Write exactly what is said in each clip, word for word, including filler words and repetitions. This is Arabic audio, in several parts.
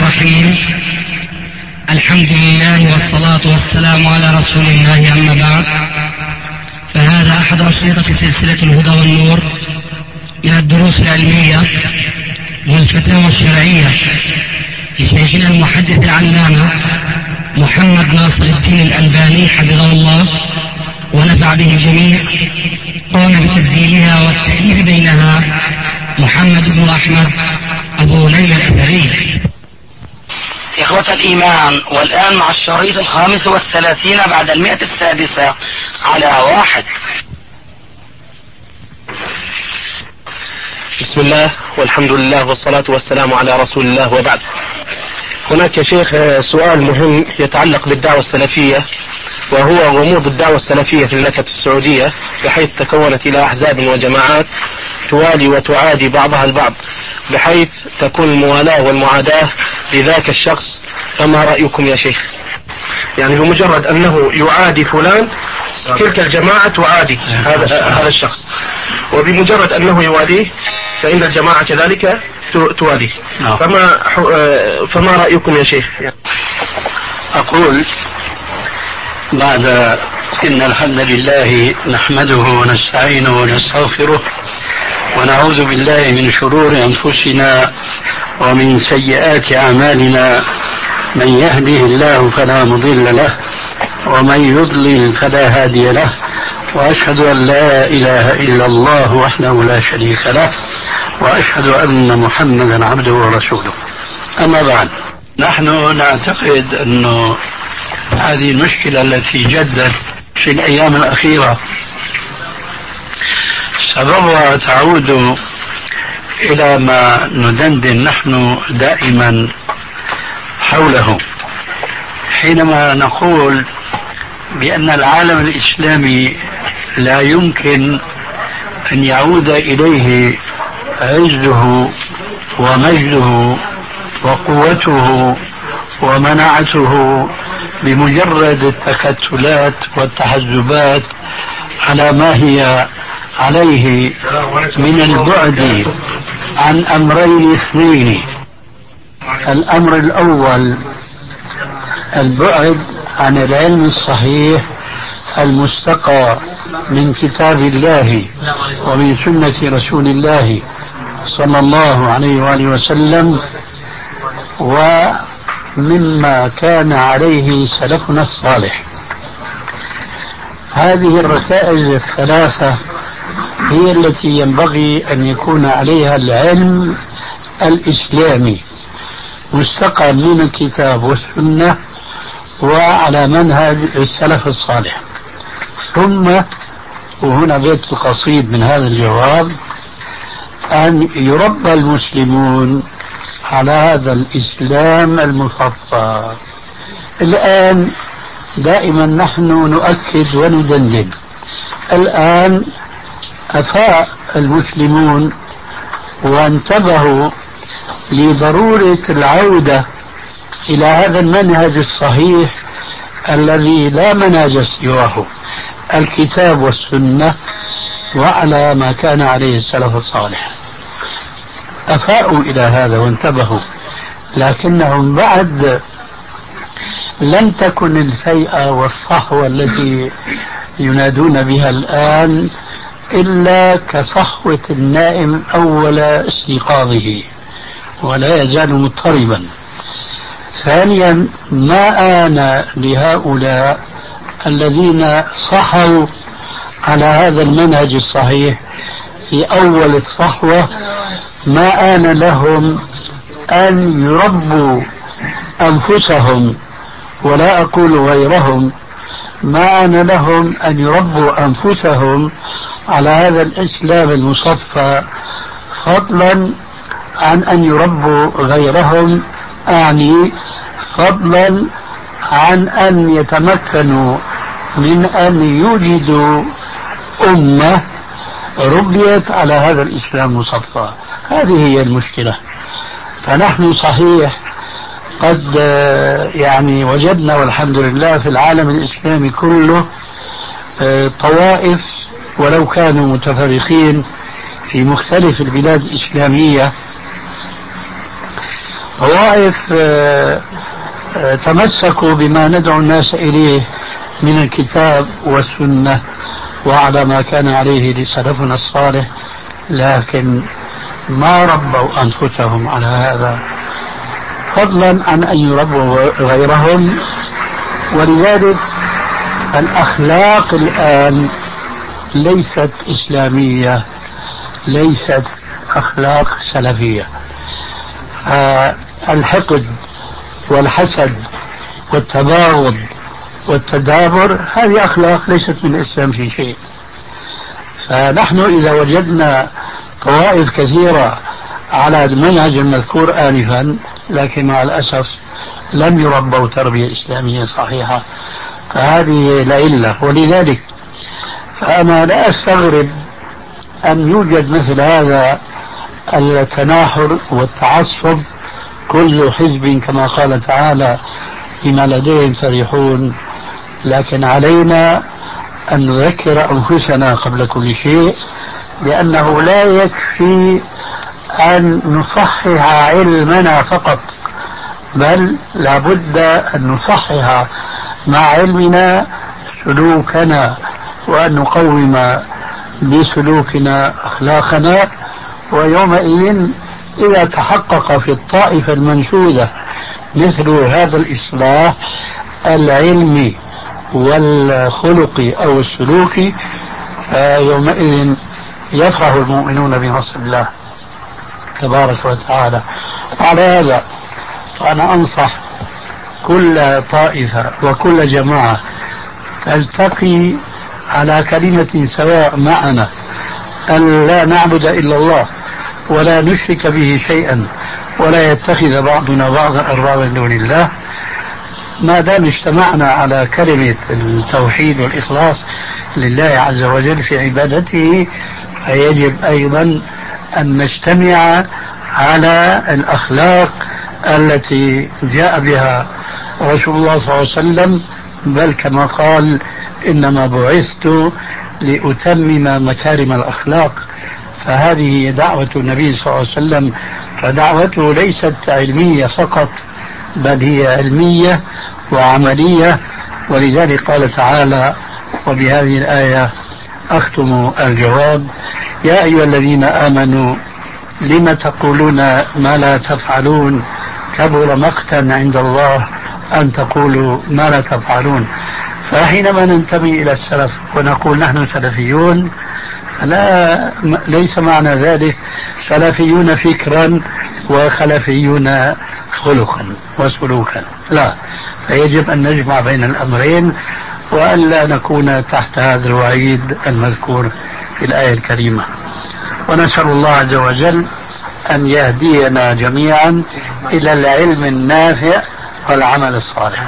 الرحيم. الحمد لله والصلاة والسلام على رسول الله، أما بعد، فهذا أحد أشرطة سلسلة الهدى والنور من الدروس العلمية والفتاوى الشرعية لشيخنا المحدث العلامة محمد ناصر الدين الألباني حفظه الله ونفع به الجميع. قام بتسجيلها والتأليف بينها محمد بن أحمد أبو ليلى الأثري. إخوة الإيمان، والآن مع الشريط الخامس والثلاثين بعد المئة السادسة على واحد. بسم الله والحمد لله والصلاة والسلام على رسول الله، وبعد. هناك يا شيخ سؤال مهم يتعلق بالدعوة السلفية، وهو غموض الدعوة السلفية في المملكة السعودية، بحيث تكونت إلى أحزاب وجماعات توالي وتعادي بعضها البعض، بحيث تكون الموالاة والمعاداة لذاك الشخص. فما رأيكم يا شيخ؟ يعني بمجرد أنه يعادي فلان تلك الجماعة تعادي هذا هذا الشخص، وبمجرد أنه يواليه فإن الجماعة كذلك تواليه. فما فما رأيكم يا شيخ؟ أقول بعد إن الحمد لله نحمده ونستعينه ونستغفره ونعوذ بالله من شرور أنفسنا ومن سيئات أعمالنا، من يهده الله فلا مضل له ومن يضلل فلا هادي له، وأشهد أن لا إله إلا الله وحده لا شريك له، وأشهد أن محمدا عبده ورسوله. أما بعد، نحن نعتقد أن هذه المشكلة التي جدت في الأيام الأخيرة سببها تعود إلى ما ندندن نحن دائما حوله، حينما نقول بأن العالم الإسلامي لا يمكن أن يعود إليه عزه ومجده وقوته ومناعته بمجرد التكتلات والتحزبات على ما هي عليه من البعد عن أمرين اثنين. الأمر الأول البعد عن العلم الصحيح المستقى من كتاب الله ومن سنة رسول الله صلى الله عليه وآله وسلم، ومما كان عليه سلفنا الصالح. هذه الركائز الثلاثة هي التي ينبغي أن يكون عليها العلم الإسلامي، مستقى من الكتاب والسنة وعلى منهج السلف الصالح. ثم، وهنا بيت القصيد من هذا الجواب، أن يربى المسلمون على هذا الإسلام المصفى. الآن دائما نحن نؤكد وندندن، الآن أفاء المسلمون وانتبهوا لضرورة العودة إلى هذا المنهج الصحيح الذي لا منهج سواه، الكتاب والسنة وعلى ما كان عليه السلف الصالح. أفاءوا إلى هذا وانتبهوا، لكنهم بعد لم تكن الفيئة والصحوة التي ينادون بها الآن إلا كصحوة النائم أول استيقاظه ولا يزال مضطربا. ثانيا، ما آن لهؤلاء الذين صحوا على هذا المنهج الصحيح في أول الصحوة، ما آن لهم أن يربوا أنفسهم، ولا أقول غيرهم، ما آن لهم أن يربوا أنفسهم على هذا الإسلام المصفى، فضلا عن أن يربوا غيرهم، أعني فضلا عن أن يتمكنوا من أن يوجدوا أمة ربيت على هذا الإسلام المصفى. هذه هي المشكلة. فنحن صحيح قد يعني وجدنا والحمد لله في العالم الإسلامي كله طوائف، ولو كانوا متفرقين في مختلف البلاد الإسلامية، طوائف تمسكوا بما ندعو الناس إليه من الكتاب والسنة وعلى ما كان عليه سلفنا الصالح، لكن ما ربوا أنفسهم على هذا، فضلا عن أن يربوا غيرهم. ولذلك الأخلاق الآن ليست إسلامية، ليست أخلاق سلفية. الحقد والحسد والتباغض والتدابر هذه أخلاق ليست من الإسلام في شيء. فنحن إذا وجدنا طوائف كثيرة على المنهج المذكور آنفا، لكن مع الأسف لم يربوا تربية إسلامية صحيحة، فهذه العلة. ولذلك فأنا لا أستغرب أن يوجد مثل هذا التناحر والتعصب، كل حزب كما قال تعالى بما لديهم فرحون. لكن علينا أن نذكر أنفسنا قبل كل شيء، لأنه لا يكفي أن نصحح علمنا فقط، بل لابد أن نصحح مع علمنا سلوكنا، وأن نقوم بسلوكنا أخلاقنا. ويومئذ إذا تحقق في الطائفة المنشودة مثل هذا الإصلاح العلمي والخلقي أو السلوكي، يومئذ يفرح المؤمنون بنصر الله تبارك وتعالى. على هذا فأنا أنصح كل طائفة وكل جماعة تلتقي على كلمة سواء معنا، أن لا نعبد إلا الله ولا نشرك به شيئا ولا يتخذ بعضنا بعضا أربابا من دون الله. ما دام اجتمعنا على كلمة التوحيد والإخلاص لله عز وجل في عبادته، فيجب أيضا أن نجتمع على الأخلاق التي جاء بها رسول الله صلى الله عليه وسلم، بل كما قال إنما بعثت لأتمم مكارم الأخلاق. فهذه هي دعوة النبي صلى الله عليه وسلم، فدعوته ليست علمية فقط، بل هي علمية وعملية. ولذلك قال تعالى، وبهذه الآية أختم الجواب: يا أيها الذين آمنوا لم تقولون ما لا تفعلون كبر مقتا عند الله أن تقولوا ما لا تفعلون. فحينما ننتمي إلى السلف ونقول نحن سلفيون، لا ليس معنى ذلك سلفيون فكرا وخلفيون خلقا وسلوكا، لا، فيجب أن نجمع بين الأمرين وألا نكون تحت هذا الوعيد المذكور في الآية الكريمة. ونسأل الله عز وجل أن يهدينا جميعا إلى العلم النافع والعمل الصالح.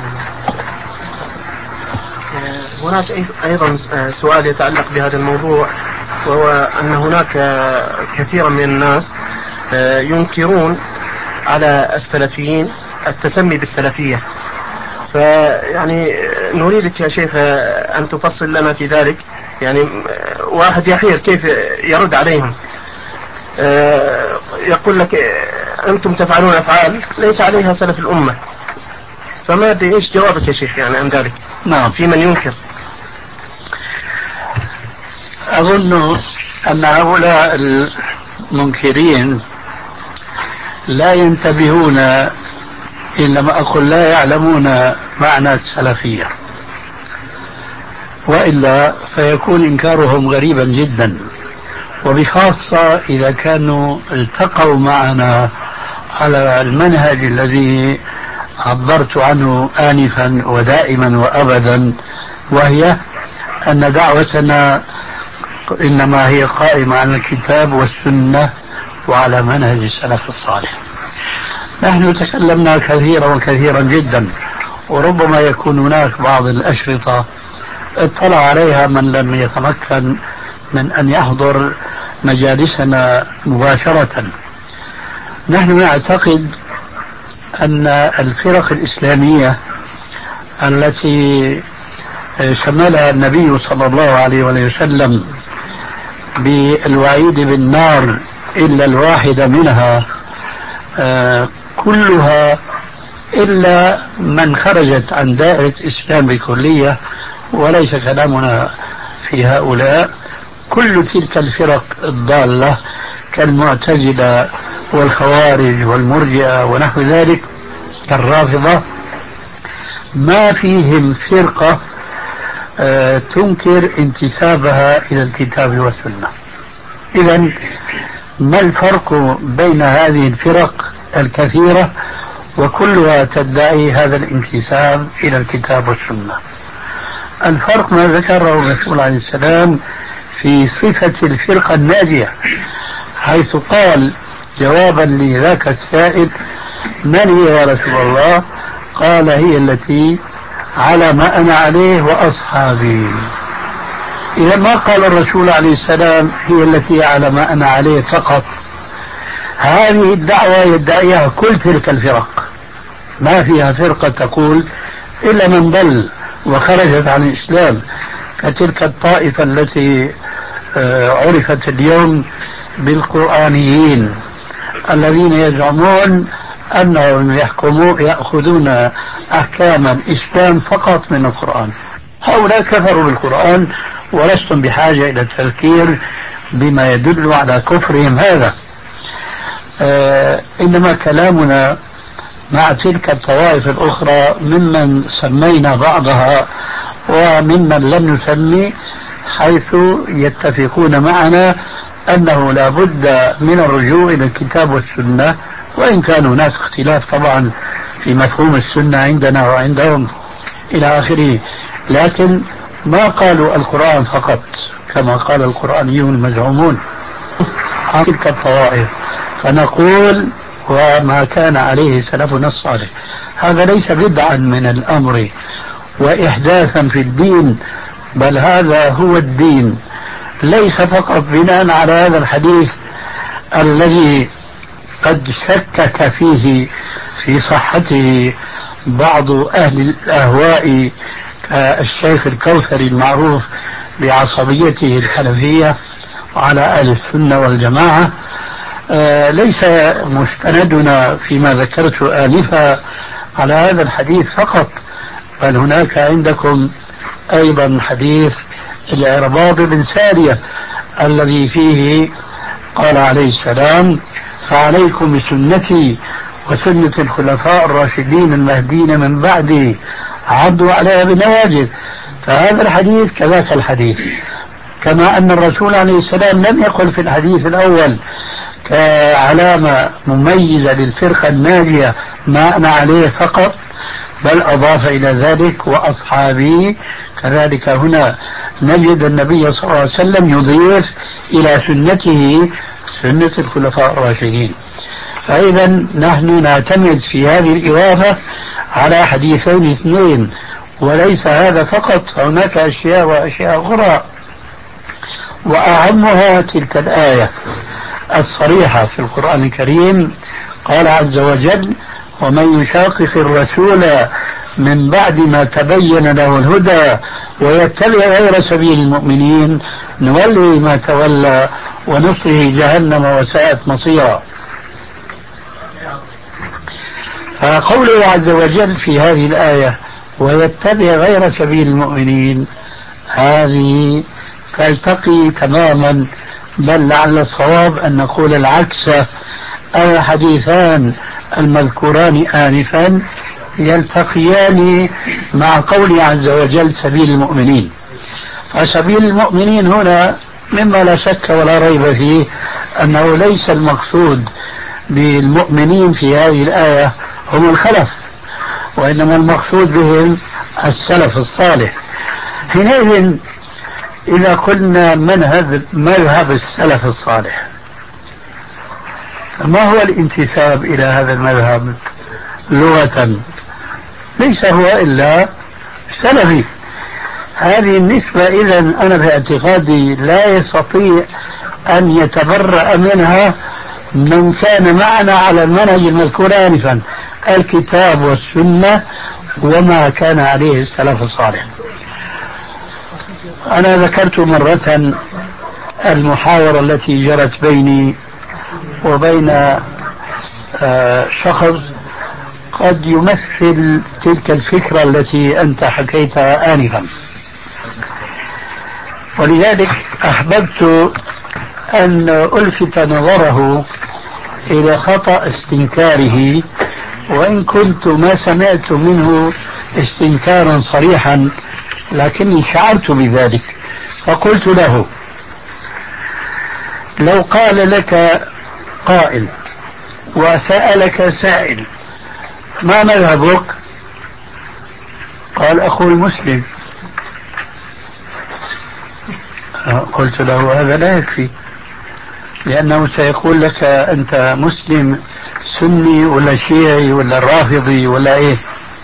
هناك أيضا سؤال يتعلق بهذا الموضوع، وهو أن هناك كثيرا من الناس ينكرون على السلفيين التسمي بالسلفية، فيعني نريدك يا شيخ أن تفصل لنا في ذلك. يعني واحد يحير كيف يرد عليهم، يقول لك أنتم تفعلون أفعال ليس عليها سلف الأمة، فما أدري إيش جوابك يا شيخ يعني عن ذلك؟ نعم، في من ينكر. أظن أن هؤلاء المنكرين لا ينتبهون، إنما أقول لا يعلمون معنى السلفية، وإلا فيكون إنكارهم غريبا جدا، وبخاصة إذا كانوا التقوا معنا على المنهج الذي عبرت عنه آنفا ودائما وأبدا، وهي أن دعوتنا إنما هي قائمة على الكتاب والسنة وعلى منهج السلف الصالح. نحن تكلمنا كثيرا وكثيرا جدا، وربما يكون هناك بعض الأشرطة اطلع عليها من لم يتمكن من أن يحضر مجالسنا مباشرة. نحن نعتقد أن الفرق الإسلامية التي شملها النبي صلى الله عليه وسلم بالوعيد بالنار إلا الواحدة منها، كلها إلا من خرجت عن دائرة الإسلام بكلية، وليس كلامنا في هؤلاء. كل تلك الفرق الضالة كالمعتزلة والخوارج والمرجئة ونحو ذلك كالرافضة ما فيهم فرقة آه تنكر انتسابها إلى الكتاب والسنة. إذن ما الفرق بين هذه الفرق الكثيرة وكلها تدعي هذا الانتساب إلى الكتاب والسنة؟ الفرق ما ذكره الرسول عليه السلام في صفة الفرقة الناجية، حيث قال جوابا لذاك السائل: من هي يا رسول الله؟ قال: هي التي على ما أنا عليه وأصحابي. إذا ما قال الرسول عليه السلام هي التي على ما أنا عليه فقط. هذه الدعوة يدعيها كل تلك الفرق، ما فيها فرقة تقول إلا من ضل وخرجت عن الإسلام، كتلك الطائفة التي عرفت اليوم بالقرآنيين الذين يزعمون أنهم يحكمون يأخذون أحكام الإسلام فقط من القرآن. هؤلاء كفروا بالقرآن ولستم بحاجة إلى التذكير بما يدل على كفرهم هذا. آه إنما كلامنا مع تلك الطوائف الأخرى ممن سمينا بعضها وممن لم نسمي، حيث يتفقون معنا أنه لا بد من الرجوع إلى الكتاب والسنة، وإن كان هناك اختلاف طبعا في مفهوم السنة عندنا وعندهم إلى آخره، لكن ما قالوا القرآن فقط كما قال القرآنيون المزعومون عن تلك الطوائف. فنقول: وما كان عليه سلفنا الصالح. هذا ليس بدعا من الأمر وإحداثا في الدين، بل هذا هو الدين، ليس فقط بناء على هذا الحديث الذي قد شكك فيه في صحته بعض أهل الأهواء كالشيخ الكوثري المعروف بعصبيته الحنفية وعلى أهل السنة والجماعة. آه ليس مستندنا فيما ذكرت آنفا على هذا الحديث فقط، بل هناك عندكم أيضا حديث العرباض بن سارية الذي فيه قال عليه السلام: فعليكم بسنتي وسنة الخلفاء الراشدين المهديين من بعدي عضوا عليها بالنواجذ. فهذا الحديث كذاك الحديث، كما أن الرسول عليه السلام لم يقل في الحديث الأول كعلامة مميزة للفرقة الناجية ما أنا عليه فقط، بل أضاف إلى ذلك وأصحابي. كذلك هنا نجد النبي صلى الله عليه وسلم يضيف إلى سنته سنة الخلفاء الراشدين. فإذا نحن نعتمد في هذه الإضافة على حديثين اثنين، وليس هذا فقط، فهناك أشياء وأشياء أخرى، وأهمها تلك الآية الصريحة في القرآن الكريم. قال عز وجل: ومن يشاقق الرسول من بعد ما تبين له الهدى ويتبع غير سبيل المؤمنين نوله ما تولى ونصره جهنم وساءت مصيرا. فقوله عز وجل في هذه الآية ويتبع غير سبيل المؤمنين، هذه تلتقي تماما، بل لعل الصواب أن نقول العكس. الحديثان المذكوران آنفا يلتقيان مع قوله عز وجل سبيل المؤمنين. فسبيل المؤمنين هنا مما لا شك ولا ريب فيه أنه ليس المقصود بالمؤمنين في هذه الآية هم الخلف، وإنما المقصود بهم السلف الصالح. حينئذ إذا قلنا منهج مذهب السلف الصالح، فما هو الانتساب إلى هذا المذهب لغة؟ ليس هو إلا سلفي. هذه النسبة إذن أنا باعتقادي لا يستطيع أن يتبرأ منها من كان معنا على المنهج المذكور آنفا، الكتاب والسنة وما كان عليه السلف الصالح. أنا ذكرت مرة المحاورة التي جرت بيني وبين شخص قد يمثل تلك الفكرة التي أنت حكيتها آنفا. ولذلك أحببت أن ألفت نظره إلى خطأ استنكاره، وإن كنت ما سمعت منه استنكارا صريحا لكني شعرت بذلك. فقلت له: لو قال لك قائل وسألك سائل ما مذهبك؟ قال: أخو المسلم. قلت له: هذا لا يكفي، لأنه سيقول لك أنت مسلم سني ولا شيعي ولا رافضي ولا إيه.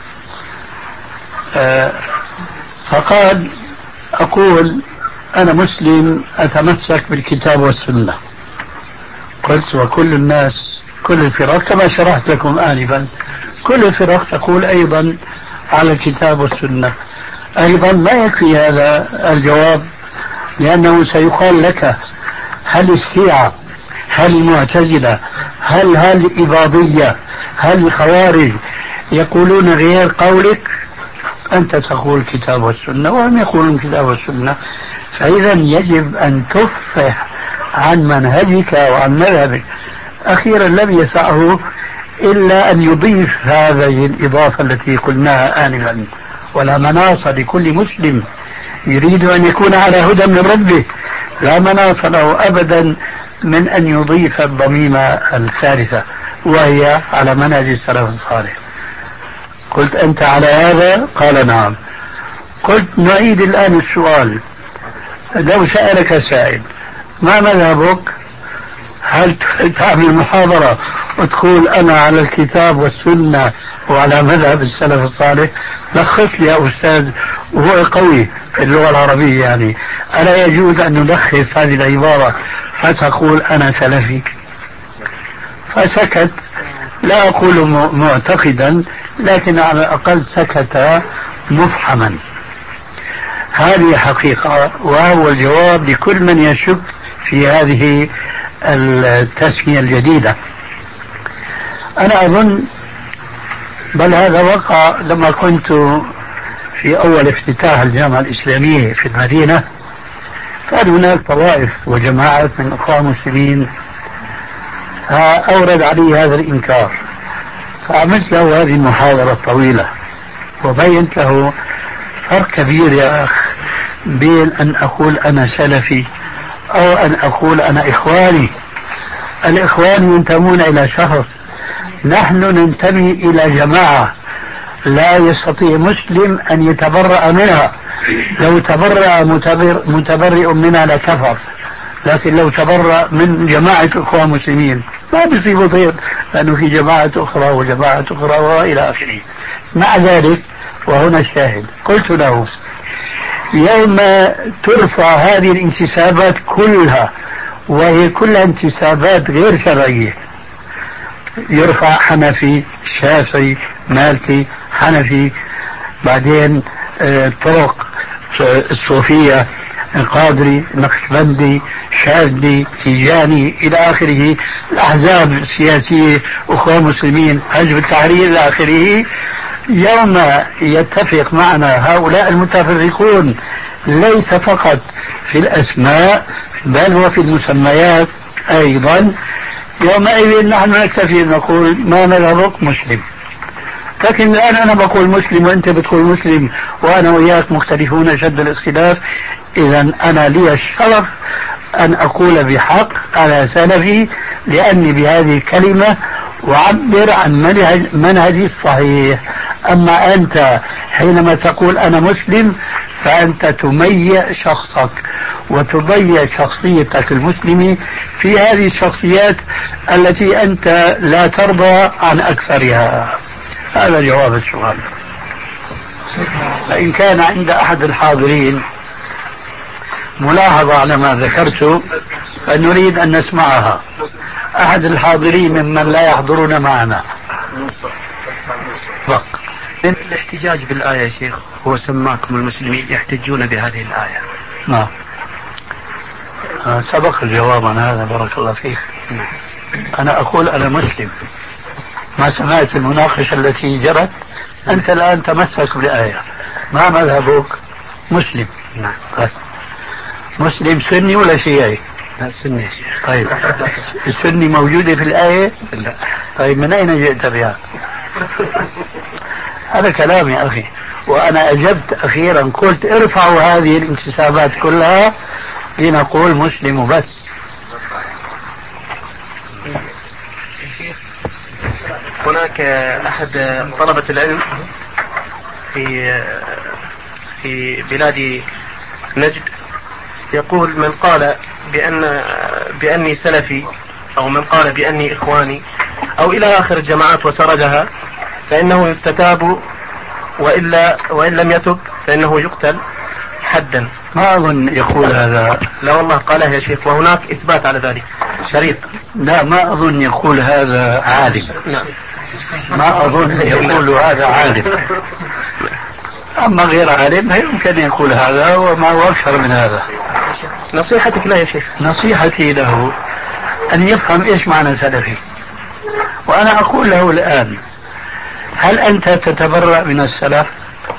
آه فقال: أقول أنا مسلم أتمسك بالكتاب والسنة. قلت: وكل الناس كل الفرق كما شرحت لكم آنفا كل الفرق تقول أيضا على الكتاب والسنة. أيضا ما يكفي هذا الجواب، لأنه سيقال لك: هل الشيعة، هل المعتزلة، هل هل الإباضية، هل الخوارج يقولون غير قولك؟ أنت تقول الكتاب والسنة وهم يقولون الكتاب والسنة. فإذا يجب أن تفصح عن منهجك وعن مذهبك. أخيرا لم يسعه إلا أن يضيف هذه الإضافة التي قلناها آنفا: ولا مناص لكل مسلم يريد أن يكون على هدى من ربه، لا مناص له أبدا من أن يضيف الضميمة الثالثة وهي على منهج السلف الصالح. قلت: أنت على هذا؟ قال: نعم. قلت: نعيد الآن السؤال. لو سألك سائل ما مذهبك؟ هل تعمل محاضرة وتقول أنا على الكتاب والسنة وعلى مذهب السلف الصالح؟ لخص لي يا أستاذ، وهو قوي في اللغة العربية يعني، ألا يجوز أن نلخص هذه العبارة فتقول أنا سلفي؟ فسكت، لا أقول معتقدا لكن على الأقل سكت مفحما. هذه حقيقة، وهو الجواب لكل من يشك في هذه التسمية الجديدة. أنا أظن بل هذا وقع لما كنت في أول افتتاح الجامعة الإسلامية في المدينة، كان هناك طوائف وجماعات من أخوان المسلمين أورد علي هذا الإنكار، فعملت له هذه المحاضرة الطويلة وبينت له فرق كبير يا أخ بين أن أقول أنا سلفي أو أن أقول أنا إخواني. الإخوان ينتمون إلى شخص، نحن ننتمي إلى جماعة لا يستطيع مسلم أن يتبرأ منها. لو تبرأ متبر متبرئ منها لكفر، لكن لو تبرأ من جماعة إخوان مسلمين ما بيصيبه ضير، لأنه في جماعة أخرى وجماعة أخرى وإلى آخره. مع ذلك وهنا الشاهد، قلت له: يوم ترفع هذه الانتسابات كلها وهي كلها انتسابات غير شرعية، يرفع حنفي، شافعي، مالكي، حنفي، بعدين طرق الصوفية، قادري، نقشبندي، شاذلي، تيجاني إلى آخره، الأحزاب السياسية، أخوان مسلمين، حزب التحرير إلى آخره. يوم يتفق معنا هؤلاء المتفرقون ليس فقط في الأسماء بل وفي المسميات أيضا، يومئذ نحن نكتفي نقول ما مذهبك؟ مسلم. لكن الآن أنا بقول مسلم وأنت بتقول مسلم وأنا وإياك مختلفون شد الاختلاف، إذا أنا لي الشرف أن أقول بحق أنا سلفي، لأني بهذه الكلمة وعبر عن منهج منهجي الصحيح. أما أنت حينما تقول أنا مسلم فأنت تميع شخصك وتضيع شخصيتك المسلمة في هذه الشخصيات التي أنت لا ترضى عن أكثرها. هذا جواب السؤال. فإن كان عند أحد الحاضرين ملاحظة على ما ذكرت فنريد أن نسمعها. أحد الحاضرين ممن لا يحضرون معنا. فق. من الاحتجاج بالآية يا شيخ، هو سماكم المسلمين يحتجون بهذه الآية. نعم. سبق الجواب عن هذا، بارك الله فيك. أنا أقول أنا مسلم ما سمعت المناقشة التي جرت؟ أنت الآن تمسك بالآية. ما مذهبك؟ مسلم. نعم. بس مسلم سني ولا شيعي؟ لا سني يا شيخ. طيب السني موجودة في الآية؟ لا. طيب من أين جئت بها؟ هذا كلام يا أخي، وأنا أجبت أخيرا قلت ارفعوا هذه الانتسابات كلها لنقول مسلم وبس. هناك أحد طلبة العلم في في بلاد نجد يقول من قال بأن بأني سلفي أو من قال بأني إخواني أو إلى آخر الجماعات وسردها فإنه يستتاب، وإلا وإن لم يتب فإنه يقتل حدا. ما أظن يقول هذا. لا والله قاله يا شيخ، وهناك إثبات على ذلك شريط. لا ما أظن يقول هذا عالم. نعم. ما أظن يقول هذا عالم. أما غير عالم يمكن يقول هذا وما هو أكثر من هذا. نصيحتك له يا شيخ؟ نصيحتي له أن يفهم إيش معنى سلفي. وأنا أقول له الآن هل أنت تتبرأ من السلف؟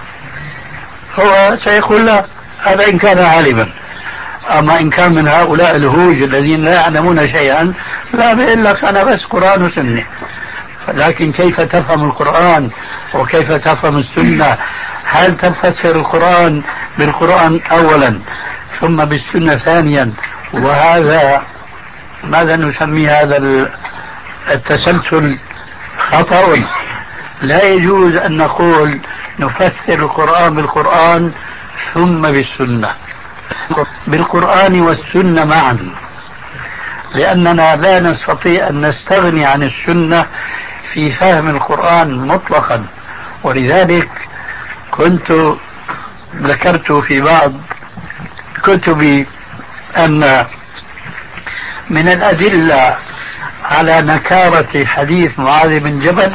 هو سيقول لا، هذا إن كان عالما. أما إن كان من هؤلاء الهوج الذين لا يعلمون شيئا لا بيقول لك أنا بس قرآن وسنة. لكن كيف تفهم القرآن وكيف تفهم السنة؟ هل تفسر القرآن بالقرآن أولا ثم بالسنة ثانيا؟ وهذا ماذا نسمي هذا التسلسل؟ خطأ. لا يجوز أن نقول نفسر القرآن بالقرآن ثم بالسنة، بالقرآن والسنة معا، لأننا لا نستطيع أن نستغني عن السنة في فهم القرآن مطلقا. ولذلك كنت ذكرت في بعض كتبي أن من الأدلة على نكارة حديث معاذ بن جبل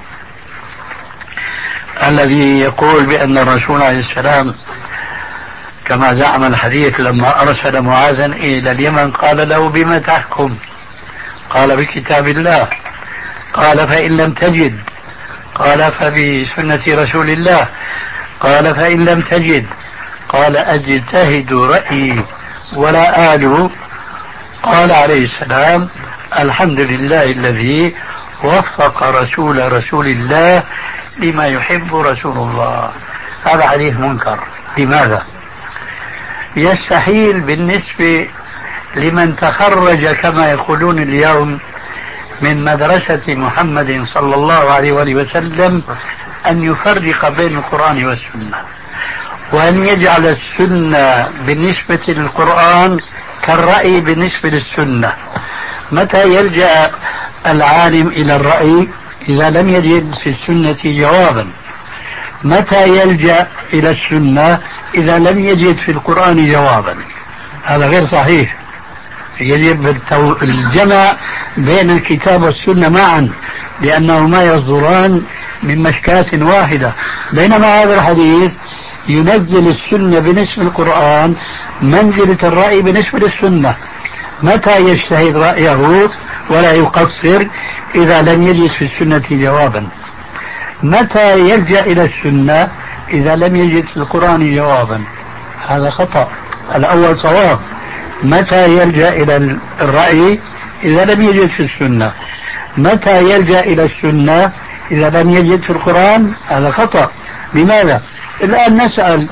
الذي يقول بأن الرسول عليه السلام كما زعم الحديث لما أرسل معاذا إلى اليمن قال له بما تحكم؟ قال بكتاب الله. قال فإن لم تجد؟ قال فبسنة رسول الله. قال فإن لم تجد؟ قال أجتهد رأيي ولا آله. قال عليه السلام الحمد لله الذي وفق رسول رسول الله لما يحب رسول الله. هذا حديث منكر. لماذا؟ يستحيل بالنسبة لمن تخرج كما يقولون اليوم من مدرسة محمد صلى الله عليه وآله وسلم أن يفرق بين القرآن والسنة، وأن يجعل السنة بالنسبة للقرآن كالرأي بالنسبة للسنة. متى يلجأ العالم إلى الرأي؟ إذا لم يجد في السنة جوابا. متى يلجأ إلى السنة؟ إذا لم يجد في القرآن جوابا. هذا غير صحيح. يجب الجمع بين الكتاب والسنة معا، لأنهما يصدران من مشكاة واحدة. بينما هذا الحديث ينزل السنة بنسبة القرآن منزلة الرأي بنسبة للسنة. متى يجتهد رأيه ولا يقصر؟ إذا لم يجد في السنة جوابا. متى يلجأ إلى السنة؟ إذا لم يجد في القرآن جوابا. هذا خطأ. الأول صواب. متى يلجأ إلى الرأي؟ إذا لم يجد في السنة. متى يلجأ إلى السنة؟ إذا لم يجد في القرآن. هذا خطأ. لماذا؟ الآن نسأل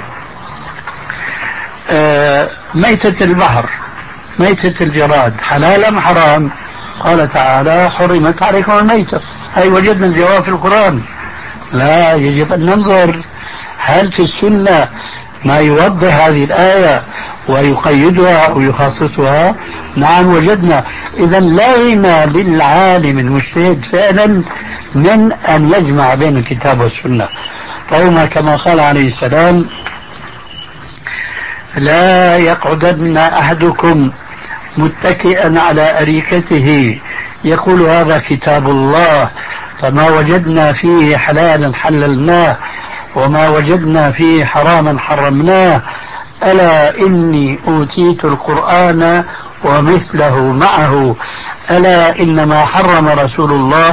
آه ميتة البحر، ميتة الجراد حلال أم حرام؟ قال تعالى حرمت عليكم الميتة. هاي وجدنا الجواب في القرآن. لا، يجب أن ننظر هل في السنة ما يوضح هذه الآية ويقيدها ويخصصها. نعم وجدنا. إذا لا غنى للعالم المجتهد فعلا من أن يجمع بين الكتاب والسنة. طالما كما قال عليه السلام لا يقعدن أحدكم متكئا على أريكته يقول هذا كتاب الله فما وجدنا فيه حلالا حللناه وما وجدنا فيه حراما حرمناه. ألا إني أوتيت القرآن ومثله معه. ألا إنما حرم رسول الله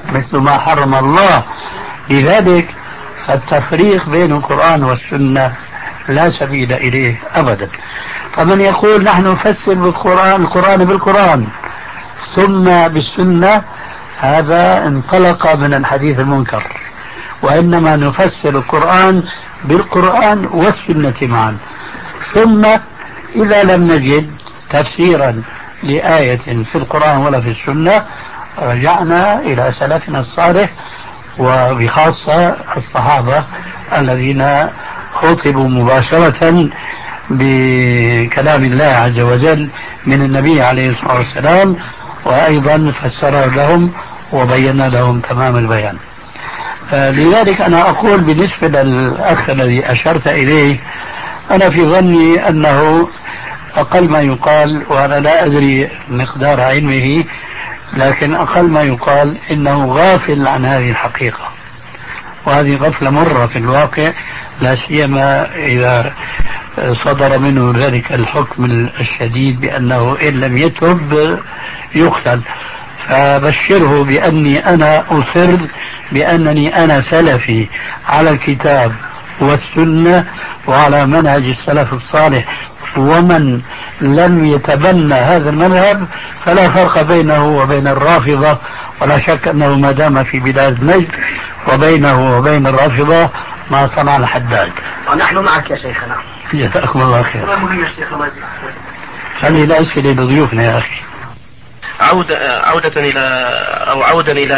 مثل ما حرم الله. لذلك فالتفريق بين القرآن والسنة لا سبيل إليه أبدا. فمن يقول نحن نفسر بالقرآن القرآن بالقرآن ثم بالسنة، هذا انطلق من الحديث المنكر، وإنما نفسر القرآن بالقرآن والسنة معا. ثم إذا لم نجد تفسيرا لآية في القرآن ولا في السنة رجعنا إلى سلفنا الصالح، وبخاصة الصحابة الذين خطبوا مباشرة بكلام الله عز وجل من النبي عليه الصلاة والسلام، وأيضا فسر لهم وبين لهم تمام البيان. لذلك أنا أقول بالنسبة للأخ الذي أشرت إليه، أنا في ظني أنه أقل ما يقال، وأنا لا أدري مقدار علمه، لكن أقل ما يقال إنه غافل عن هذه الحقيقة، وهذه غفلة مرة في الواقع، لا سيما إذا صدر منه ذلك الحكم الشديد بأنه إن لم يتب يقتل. فبشره بأني أنا أصر بأنني أنا سلفي على الكتاب والسنة وعلى منهج السلف الصالح، ومن لم يتبنى هذا المذهب فلا فرق بينه وبين الرافضة، ولا شك أنه ما دام في بلاد نجد وبينه وبين الرافضة ما صنع الحداد. ونحن معك يا شيخنا. جزاكم الله خير. سؤال مهم يا شيخ الله يجزيك. خلي الأسئلة لضيوفنا يا أخي. عودة عودة إلى أو عودا إلى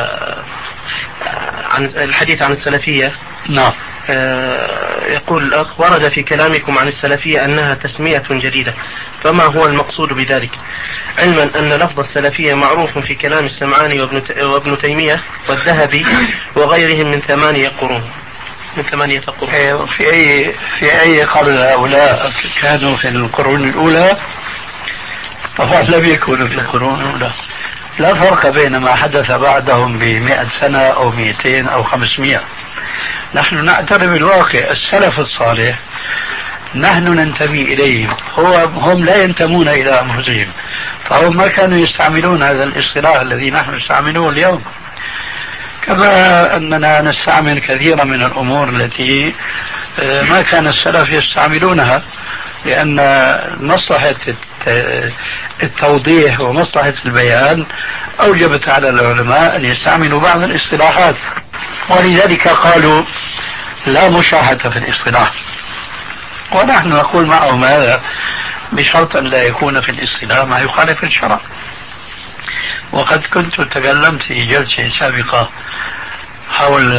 عن الحديث عن السلفية. نعم. يقول الأخ: ورد في كلامكم عن السلفية أنها تسمية جديدة، فما هو المقصود بذلك؟ علما أن لفظ السلفية معروف في كلام السمعاني وابن, وابن تيمية والذهبي وغيرهم من ثمانية قرون من ثمانية قرون. في أي في أي قرن هؤلاء كانوا؟ في القرون الأولى؟ طبعا لم يكونوا في القرون الأولى. لا فرق بين ما حدث بعدهم بمئة سنة أو مئتين أو خمسمائة. نحن نعترف بالواقع. السلف الصالح نحن ننتمي إليهم، هو هم لا ينتمون إلى أنفسهم، فهم ما كانوا يستعملون هذا الاصطلاح الذي نحن نستعمله اليوم، كما أننا نستعمل كثيرا من الأمور التي ما كان السلف يستعملونها، لأن مصلحة التوضيح ومصلحة البيان أوجبت على العلماء أن يستعملوا بعض الاصطلاحات، ولذلك قالوا لا مشاحة في الاصطلاح، ونحن نقول معهم هذا بشرط أن لا يكون في الاصطلاح ما يخالف الشرع. وقد كنت تكلمت في جلسة سابقة حول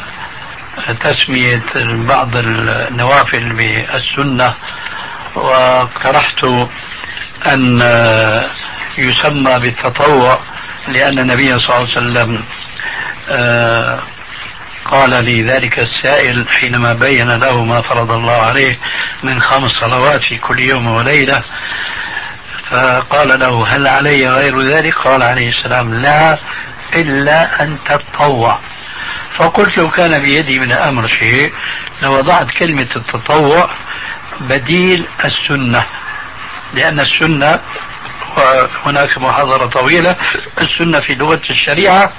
تسمية بعض النوافل بالسنة، واقترحت أن يسمى بالتطوع، لأن النبي صلى الله عليه وسلم قال لذلك السائل حينما بين له ما فرض الله عليه من خمس صلوات في كل يوم وليلة، فقال له: هل علي غير ذلك؟ قال عليه السلام: لا، إلا أن تتطوع. فقلت: لو كان بيدي من الأمر شيء لوضعت كلمة التطوع بديل السنة، لأن السنة، وهناك محاضرة طويلة، السنة في لغة الشريعة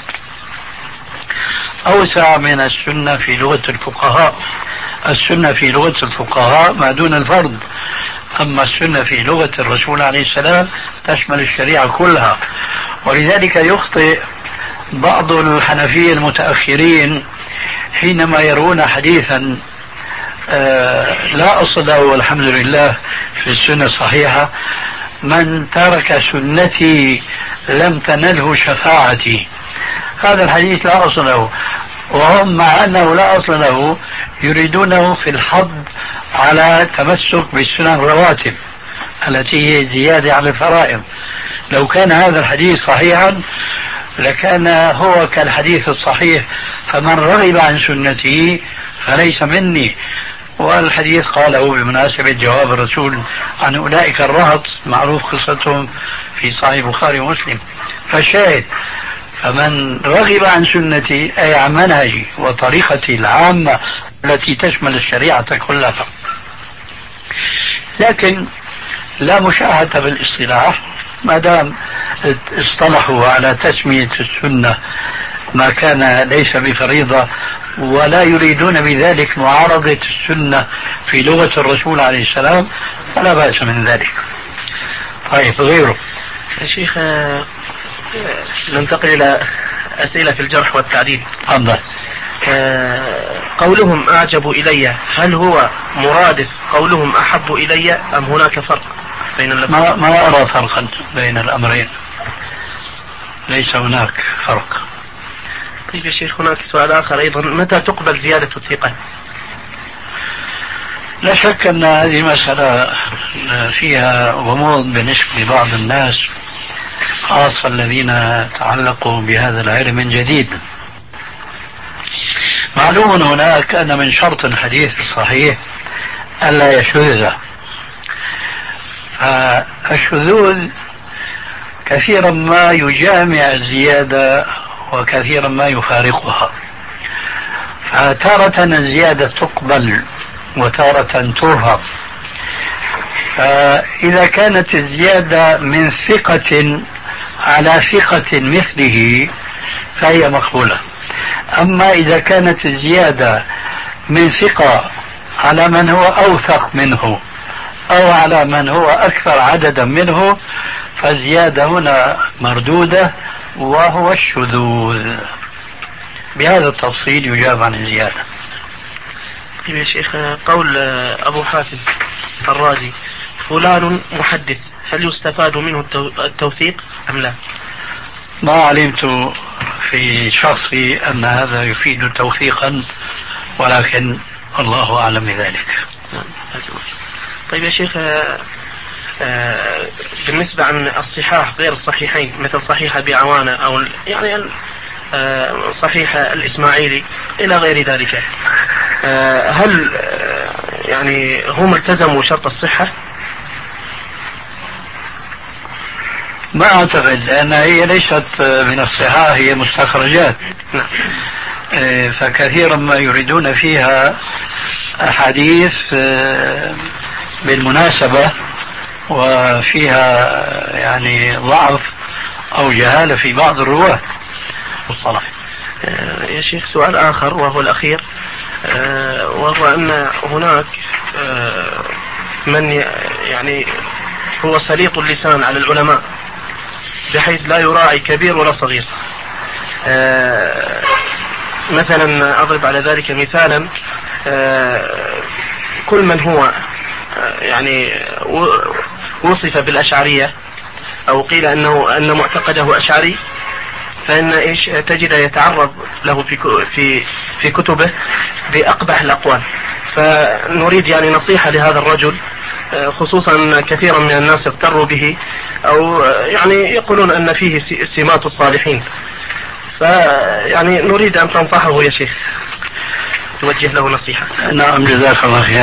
أوسع من السنة في لغة الفقهاء. السنة في لغة الفقهاء ما دون الفرض، أما السنة في لغة الرسول عليه السلام تشمل الشريعة كلها. ولذلك يخطئ بعض الحنفية المتأخرين حينما يرون حديثا آه لا أصل له والحمد لله في السنة الصحيحة: من ترك سنتي لم تنله شفاعتي. هذا الحديث لا أصل له، وهم مع أنه لا أصل له يريدونه في الحض على تمسك بالسنن الرواتب التي هي زيادة على الفرائض. لو كان هذا الحديث صحيحا لكان هو كالحديث الصحيح: فمن رغب عن سنتي فليس مني. والحديث قاله بمناسبة جواب الرسول عن أولئك الرهط، معروف قصتهم في صحيح البخاري ومسلم. فالشاهد: فمن رغب عن سنتي أي عن منهجي وطريقتي العامة التي تشمل الشريعة كلها. لكن لا مشاهدة بالاصطلاح، ما دام اصطلحوا على تسمية السنة ما كان ليس بفريضة، ولا يريدون بذلك معارضة السنة في لغة الرسول عليه السلام، فلا بأس من ذلك. طيب غيره يا شيخ، ننتقل إلى أسئلة في الجرح والتعديل. تفضل. قولهم أعجب إلي، هل هو مرادف قولهم أحب إلي أم هناك فرق بين اللفظين؟ ما, ما أرى فرقا بين الأمرين، ليس هناك فرق. طيب يا شيخ، هناك سؤال آخر أيضا، متى تقبل زيادة الثقة؟ لا شك أن هذه مسألة فيها غموض بالنسبة لبعض الناس، خاصة الذين تعلقوا بهذا العلم من جديد. معلوم هناك أن من شرط الحديث الصحيح ألا يشذ. فالشذوذ كثيرا ما يجامع الزيادة وكثيرا ما يفارقها، فتارة الزيادة تقبل وتارة ترهق. فإذا كانت الزيادة من ثقة على ثقة مثله فهي مقبولة. أما إذا كانت الزيادة من ثقة على من هو أوثق منه أو على من هو أكثر عددا منه، فالزيادة هنا مردودة وهو الشذوذ. بهذا التفصيل يجاب عن الزيادة. طيب يا شيخ، قول أبو حاتم الرازي فلان محدث، هل يستفاد منه التوثيق أم لا؟ ما علمت في شخصي أن هذا يفيد توثيقا، ولكن الله أعلم بذلك. طيب يا شيخ، بالنسبة عن الصحاح غير الصحيحين مثل صحيح أبي عوانة أو يعني صحيح الإسماعيلي إلى غير ذلك، هل يعني هم التزموا شرط الصحة؟ ما أعتقد، لأن هي ليست من الصحاح، هي مستخرجات. فكثيرا ما يريدون فيها أحاديث بالمناسبة وفيها يعني ضعف أو جهالة في بعض الرواة والصلاح. يا شيخ سؤال آخر وهو الأخير، وهو أن هناك من يعني هو سليط اللسان على العلماء بحيث لا يراعي كبير ولا صغير. مثلا أضرب على ذلك مثالا، كل من هو يعني وصف بالأشعرية أو قيل أنه أن معتقده أشعري، فإن إيش تجد يتعرض له في في في كتبه بأقبح الأقوال. فنريد يعني نصيحة لهذا الرجل، خصوصا كثيرا من الناس اغتروا به أو يعني يقولون أن فيه سمات الصالحين، فيعني نريد أن تنصحه يا شيخ، توجه له نصيحة. نعم جزاك الله خير.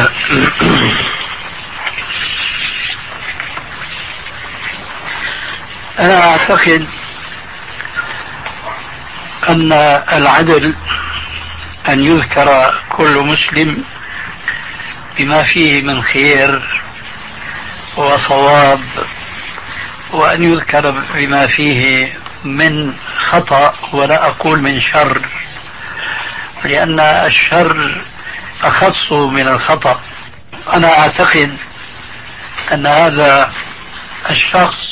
أنا أعتقد أن العدل أن يذكر كل مسلم بما فيه من خير وصواب، وأن يذكر بما فيه من خطأ ولا أقول من شر، لأن الشر أخص من الخطأ. أنا أعتقد أن هذا الشخص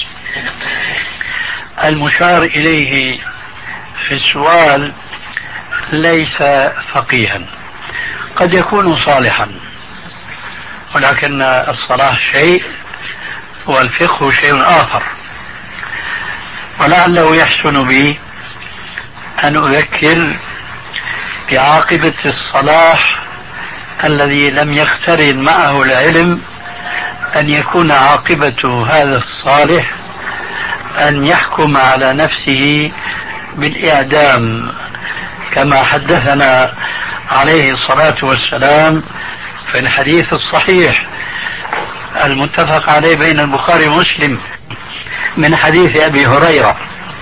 المشار إليه في السؤال ليس فقيها، قد يكون صالحا، ولكن الصلاح شيء والفقه شيء آخر. ولعله يحسن بي أن أذكر بعاقبة الصلاح الذي لم يقترن معه العلم، أن يكون عاقبة هذا الصالح أن يحكم على نفسه بالإعدام، كما حدثنا عليه الصلاة والسلام في الحديث الصحيح المتفق عليه بين البخاري ومسلم من حديث أبي هريرة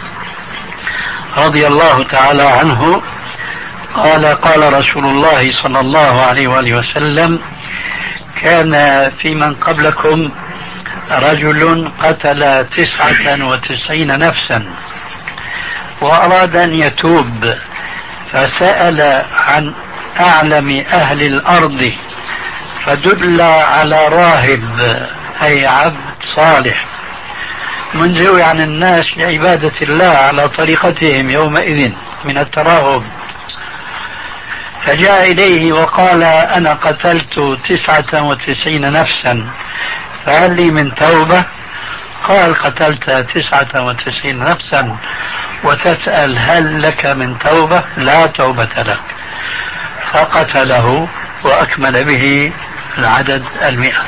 رضي الله تعالى عنه قال: قال رسول الله صلى الله عليه وآله وسلم: كان في من قبلكم رجل قتل تسعة وتسعين نفسا وأراد أن يتوب، فسأل عن أعلم أهل الأرض فدل على راهب أي عبد صالح منزوي عن الناس لعبادة الله على طريقتهم يومئذ من التراهب، فجاء إليه وقال: أنا قتلت تسعة وتسعين نفسا فهل لي من توبة؟ قال: قتلت تسعة وتسعين نفسا وتسأل هل لك من توبة؟ لا توبة لك. فقتله وأكمل به العدد المئة.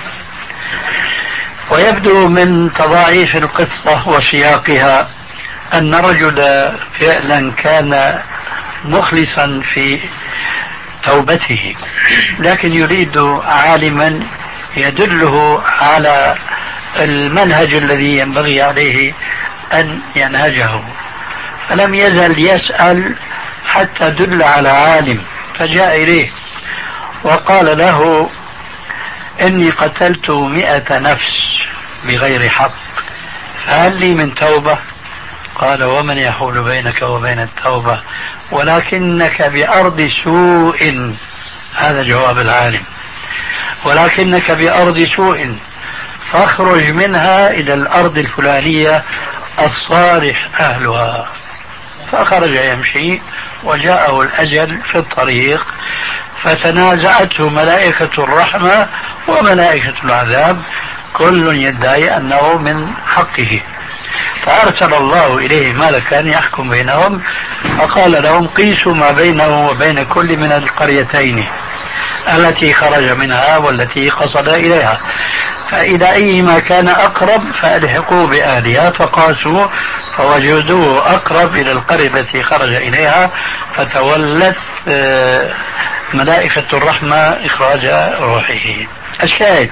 ويبدو من تضاعيف القصة وسياقها أن الرجل فعلا كان مخلصا في توبته، لكن يريد عالما يدله على المنهج الذي ينبغي عليه أن ينهجه، فلم يزل يسأل حتى دل على عالم، فجاء إليه وقال له: إني قتلت مئة نفس بغير حق فهل لي من توبة؟ قال: ومن يحول بينك وبين التوبة ولكنك بأرض سوء. هذا جواب العالم: ولكنك بأرض سوء فاخرج منها إلى الأرض الفلانية الصالح أهلها. فخرج يمشي وجاءه الأجل في الطريق، فتنازعته ملائكة الرحمة وملائكة العذاب، كل يدعي أنه من حقه، فأرسل الله إليه ملكا يحكم بينهم، فقال لهم: قيسوا ما بينه وبين كل من القريتين التي خرج منها والتي قصد إليها، فإلى أيما كان أقرب فألحقوا بأهلها، فقاسوا فوجدوه أقرب إلى القرية التي خرج إليها، فتولت ملائكة الرحمة إخراج روحه. الشاهد: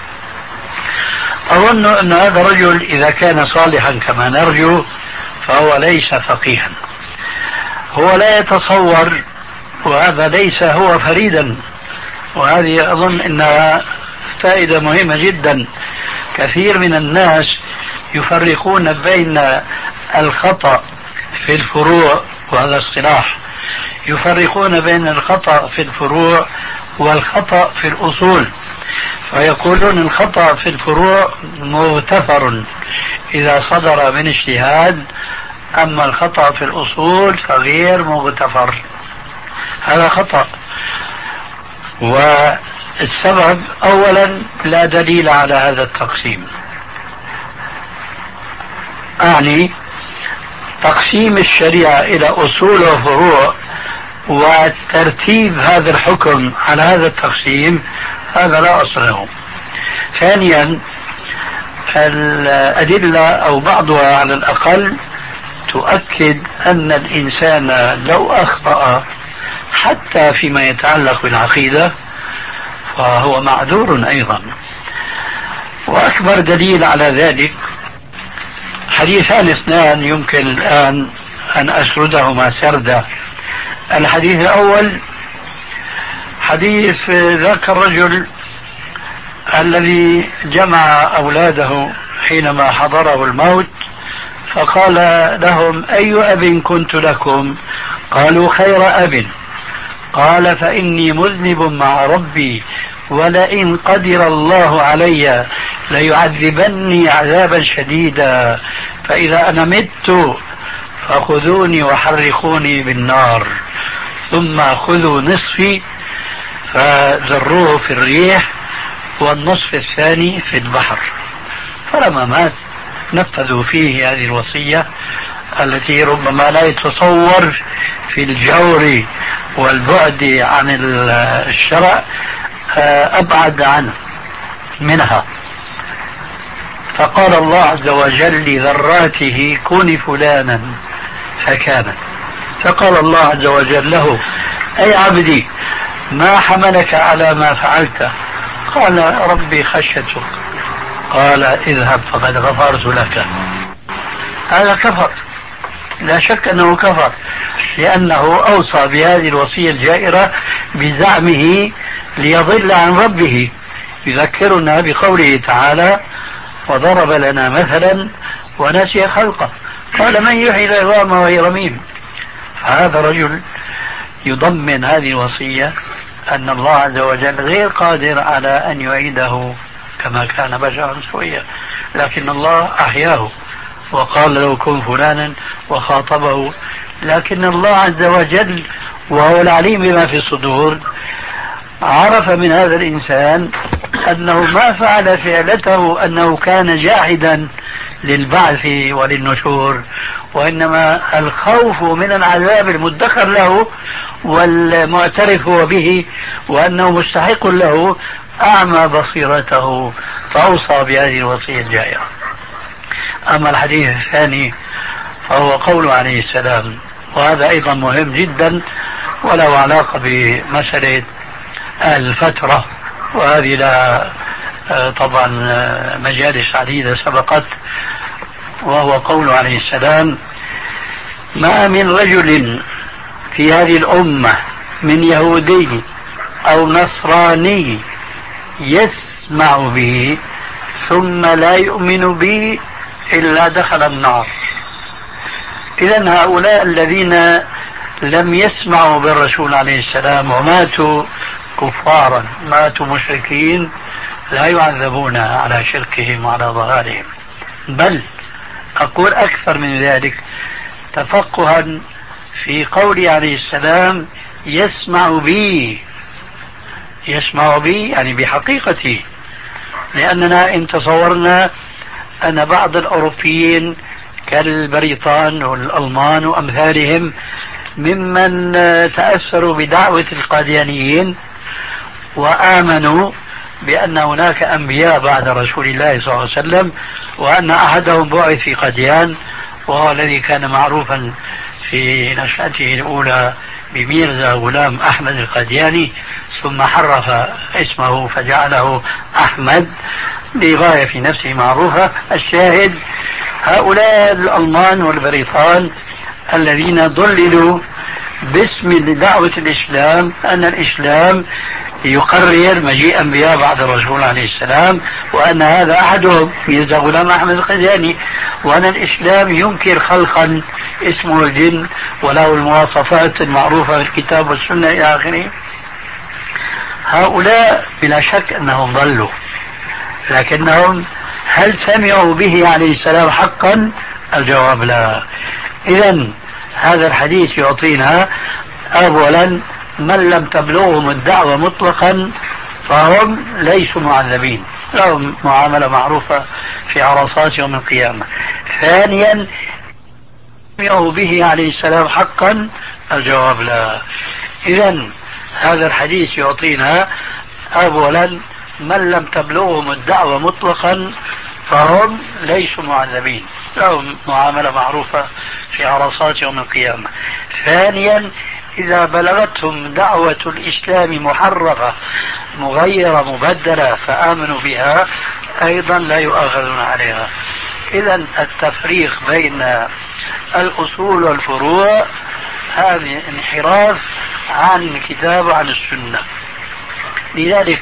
أظن أن هذا الرجل إذا كان صالحا كما نرجو فهو ليس فقيها، هو لا يتصور، وهذا ليس هو فريدا، وهذه أظن أنها فائدة مهمة جدا. كثير من الناس يفرقون بين الخطأ في الفروع، وهذا اصطلاح، يفرقون بين الخطأ في الفروع والخطأ في الأصول، فيقولون الخطأ في الفروع مغتفر إذا صدر من اجتهاد، أما الخطأ في الأصول فغير مغتفر. هذا خطأ. والسبب: أولا لا دليل على هذا التقسيم، أعني تقسيم الشريعة إلى أصول وفروع وترتيب هذا الحكم على هذا التقسيم، هذا لا أصل له. ثانيا الأدلة أو بعضها على الأقل تؤكد أن الإنسان لو أخطأ حتى فيما يتعلق بالعقيدة فهو معذور أيضا. وأكبر دليل على ذلك حديثان اثنان يمكن الآن أن أسردهما سردا. الحديث الأول حديث ذاك الرجل الذي جمع أولاده حينما حضره الموت، فقال لهم: أي أب كنت لكم؟ قالوا: خير أب. قال: فإني مذنب مع ربي، ولئن قدر الله علي ليعذبني عذابا شديدا، فإذا أنا مت فخذوني وحرقوني بالنار، ثم خذوا نصفي فذروه في الريح والنصف الثاني في البحر. فلما مات نفذوا فيه هذه الوصية التي ربما لا يتصور في الجور والبعد عن الشرع أبعد عنه منها. فقال الله عز وجل لذراته: كن فلانا فكانت. فقال الله عز وجل له: أي عبدي ما حملك على ما فعلت؟ قال: ربي خشيتك. قال: اذهب فقد غفرت لك. هذا كفر، لا شك أنه كفر، لأنه أوصى بهذه الوصية الجائرة بزعمه ليضل عن ربه. يذكرنا بقوله تعالى: وضرب لنا مثلا ونسي خلقه. قال من يحيي العظام وهي رميم. فهذا رجل يضمن هذه الوصية أن الله عز وجل غير قادر على أن يعيده كما كان بشرا سويا، لكن الله أحياه وقال له كن فلانا وخاطبه. لكن الله عز وجل وهو العليم بما في الصدور عرف من هذا الإنسان أنه ما فعل فعلته أنه كان جاحدا للبعث وللنشور، وإنما الخوف من العذاب المدخر له والمعترف هو به وأنه مستحق له أعمى بصيرته، فأوصى بهذه الوصية الجائرة. أما الحديث الثاني فهو قول عليه السلام، وهذا أيضا مهم جدا وله علاقة بمسألة الفترة، وهذه لها طبعا مجالس عديدة سبقت. وهو قول عليه السلام: ما من رجل في هذه الأمة من يهودي أو نصراني يسمع به ثم لا يؤمن به إلا دخل النار. إذن هؤلاء الذين لم يسمعوا بالرسول عليه السلام وماتوا كفارا، ماتوا مشركين، لا يعذبون على شركهم وعلى ضلالهم، بل أقول أكثر من ذلك تفقها في قول عليه السلام: يسمع بي. يسمع بي يعني بحقيقتي، لأننا إن تصورنا أن بعض الأوروبيين كالبريطان والألمان وأمثالهم ممن تأثروا بدعوة القاديانيين وآمنوا بأن هناك أنبياء بعد رسول الله صلى الله عليه وسلم، وأن أحدهم بعث في قديان وهو الذي كان معروفا في نشأته الأولى بميرزا غلام أحمد القدياني، ثم حرف اسمه فجعله أحمد لغاية في نفسه معروفة. الشاهد هؤلاء الألمان والبريطان الذين ضللوا باسم دعوة الإسلام أن الإسلام يقرر مجيء أنبياء بعد الرسول عليه السلام، وأن هذا أحدهم ميرزا غلام أحمد القدياني، وأن الإسلام ينكر خلقا اسمه الجن وله المواصفات المعروفة في الكتاب والسنة إلى آخره. هؤلاء بلا شك أنهم ضلوا، لكنهم هل سمعوا به عليه السلام حقا؟ الجواب لا. إذن هذا الحديث يعطينا أولا من لم تبلغهم الدعوة مطلقا فهم ليسوا معذبين، لهم معاملة معروفة في عرصات يوم القيامة. ثانيا سمعوا به عليه السلام حقا؟ الجواب لا. إذن هذا الحديث يعطينا أولا من لم تبلغهم الدعوة مطلقا فهم ليسوا معذبين، لهم معاملة معروفة في عرصات يوم القيامة. ثانيا إذا بلغتهم دعوة الإسلام محرفة مغيرة مبدلة فآمنوا بها أيضا لا يؤاخذون عليها. إذن التفريق بين الأصول والفروع هذا انحراف عن الكتاب وعن السنة. لذلك